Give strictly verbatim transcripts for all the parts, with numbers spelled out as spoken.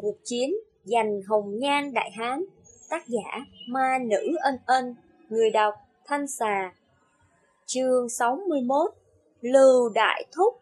Cuộc chiến giành hồng nhan đại hán. Tác giả Ma Nữ Ân Ân. Người đọc Thanh Xà. Chương sáu mươi mốt. Lưu Đại Thúc.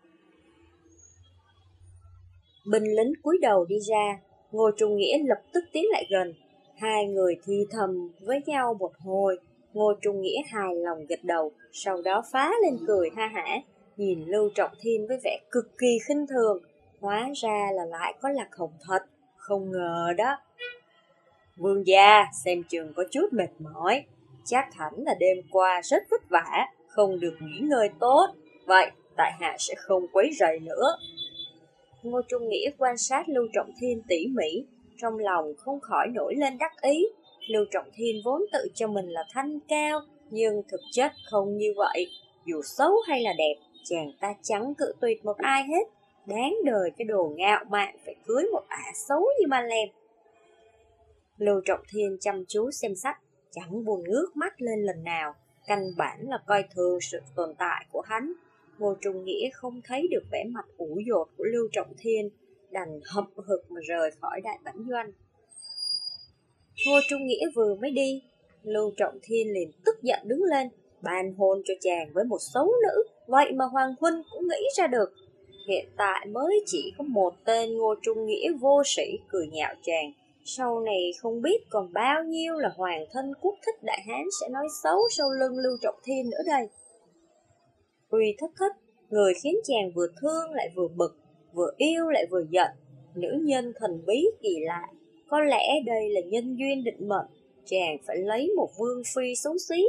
Binh lính cúi đầu đi ra, Ngô Trung Nghĩa lập tức tiến lại gần. Hai người thì thầm với nhau một hồi. Ngô Trung Nghĩa hài lòng gật đầu, sau đó phá lên cười ha hả, nhìn Lưu Trọng Thiên với vẻ cực kỳ khinh thường. Hóa ra là lại có Lạc Hồng thật, không ngờ đó. Vương gia xem chừng có chút mệt mỏi, chắc hẳn là đêm qua rất vất vả, không được nghỉ ngơi tốt. Vậy tại hạ sẽ không quấy rầy nữa. Ngô Trung Nghĩa quan sát Lưu Trọng Thiên tỉ mỉ, trong lòng không khỏi nổi lên đắc ý. Lưu Trọng Thiên vốn tự cho mình là thanh cao, nhưng thực chất không như vậy. Dù xấu hay là đẹp, chàng ta chẳng cự tuyệt một ai hết. Đáng đời cái đồ ngạo mạn phải cưới một ả xấu như ma lem. Lưu Trọng Thiên chăm chú xem sách, chẳng buồn ngước mắt lên lần nào, căn bản là coi thường sự tồn tại của hắn. Ngô Trung Nghĩa không thấy được vẻ mặt ủ dột của Lưu Trọng Thiên, đành hậm hực mà rời khỏi đại bản doanh. Ngô Trung Nghĩa vừa mới đi, Lưu Trọng Thiên liền tức giận đứng lên, ban hôn cho chàng với một xấu nữ, vậy mà Hoàng huynh cũng nghĩ ra được. Hiện tại mới chỉ có một tên Ngô Trung Nghĩa vô sĩ cười nhạo chàng, sau này không biết còn bao nhiêu là hoàng thân quốc thích đại hán sẽ nói xấu sau lưng Lưu Trọng Thiên nữa đây. Uy Thất Thất, người khiến chàng vừa thương lại vừa bực, vừa yêu lại vừa giận, nữ nhân thần bí kỳ lạ. Có lẽ đây là nhân duyên định mệnh, chàng phải lấy một vương phi xấu xí.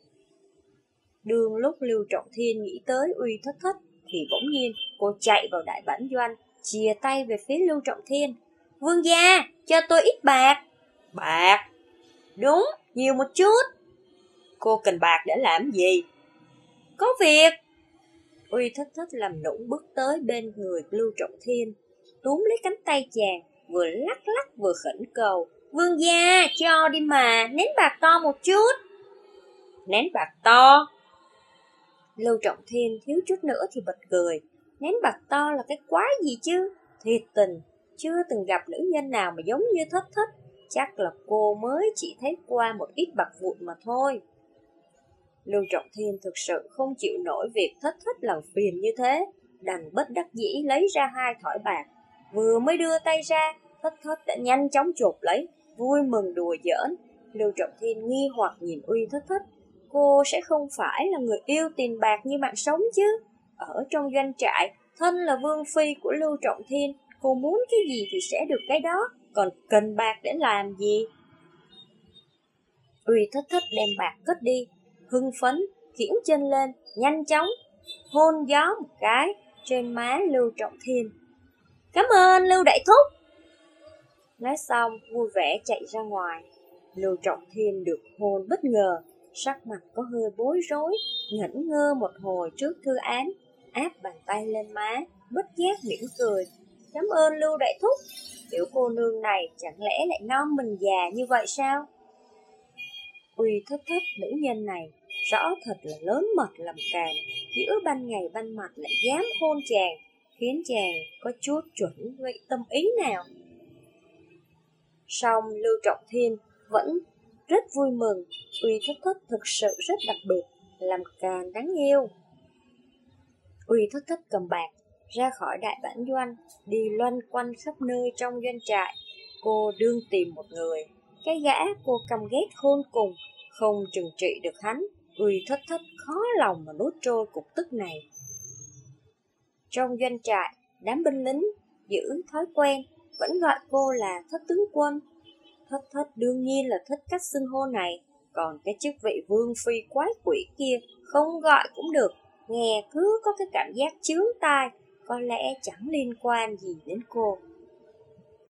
Đường lúc Lưu Trọng Thiên nghĩ tới Uy Thất Thất, thì bỗng nhiên cô chạy vào đại bản doanh, chìa tay về phía Lưu Trọng Thiên. Vương gia, cho tôi ít bạc. Bạc? Đúng, nhiều một chút. Cô cần bạc để làm gì? Có việc. Uy Thất Thất làm nũng bước tới bên người Lưu Trọng Thiên, túm lấy cánh tay chàng, vừa lắc lắc vừa khẩn cầu. Vương gia, cho đi mà, nén bạc to một chút. Nén bạc to? Lưu Trọng Thiên thiếu chút nữa thì bật cười. Nén bạc to là cái quái gì chứ? Thiệt tình, chưa từng gặp nữ nhân nào mà giống như Thất Thất. Chắc là cô mới chỉ thấy qua một ít bạc vụn mà thôi. Lưu Trọng Thiên thực sự không chịu nổi việc Thất Thất làm phiền như thế, đành bất đắc dĩ lấy ra hai thỏi bạc. Vừa mới đưa tay ra, Thất Thất đã nhanh chóng chộp lấy, vui mừng đùa giỡn. Lưu Trọng Thiên nghi hoặc nhìn Uy Thất Thất. Cô sẽ không phải là người yêu tiền bạc như mạng sống chứ? Ở trong doanh trại, thân là vương phi của Lưu Trọng Thiên, cô muốn cái gì thì sẽ được cái đó, còn cần bạc để làm gì? Uy Thất Thất đem bạc cất đi, hưng phấn, kiễng chân lên, nhanh chóng, hôn gió một cái trên má Lưu Trọng Thiên. Cảm ơn Lưu Đại Thúc. Nói xong, vui vẻ chạy ra ngoài. Lưu Trọng Thiên được hôn bất ngờ, sắc mặt có hơi bối rối, ngẩn ngơ một hồi trước thư án, áp bàn tay lên má, bất giác mỉm cười. Cảm ơn Lưu Đại Thúc, tiểu cô nương này chẳng lẽ lại non mình già như vậy sao? Uy Thất Thất, nữ nhân này rõ thật là lớn mật làm càn, giữa ban ngày ban mặt lại dám hôn chàng, khiến chàng có chút chuẩn vậy tâm ý nào. Song Lưu Trọng Thiên vẫn rất vui mừng. Uy Thất Thất thực sự rất đặc biệt, làm càn đáng yêu. Uy Thất Thất cầm bạc ra khỏi đại bản doanh, đi loanh quanh khắp nơi trong doanh trại. Cô đương tìm một người, cái gã cô căm ghét khôn cùng, không trừng trị được hắn. Uy Thất Thất khó lòng mà nuốt trôi cục tức này. Trong doanh trại, đám binh lính giữ thói quen vẫn gọi cô là Thất tướng quân. Thất Thất đương nhiên là thích cách xưng hô này, còn cái chức vị vương phi quái quỷ kia không gọi cũng được, nghe cứ có cái cảm giác chướng tai, có lẽ chẳng liên quan gì đến cô.